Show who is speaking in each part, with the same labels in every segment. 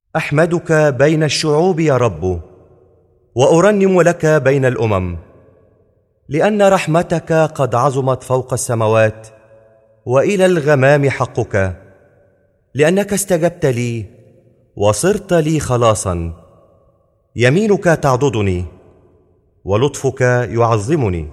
Speaker 1: أحمدك بين الشعوب يا رب، وأرنم لك بين الأمم، لأن رحمتك قد عظمت فوق السماوات، وإلى الغمام حقك، لأنك استجبت لي وصرت لي خلاصا. يمينك تعضدني ولطفك يعظمني.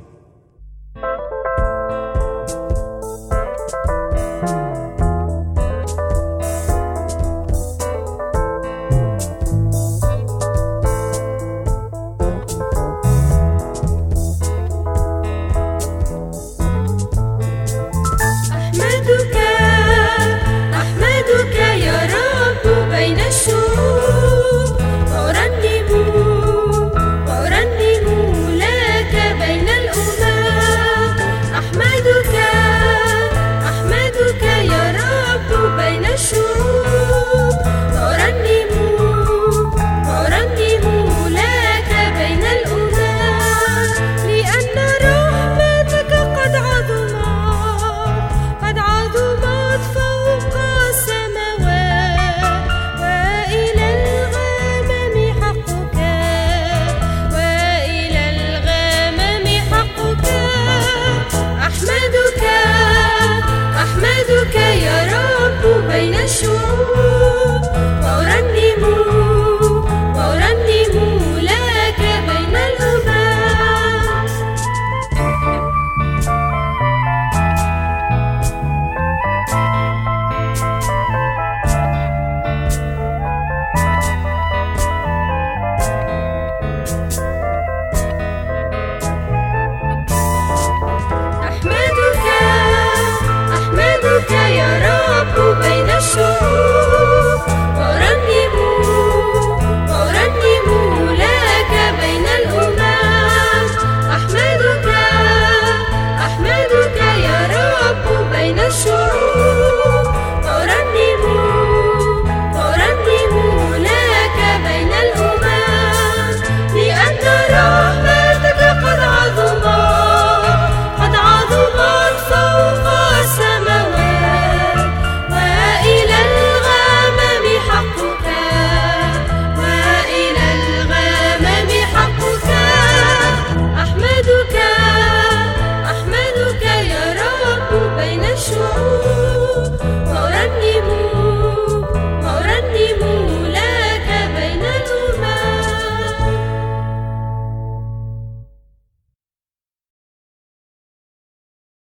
Speaker 2: الشعوب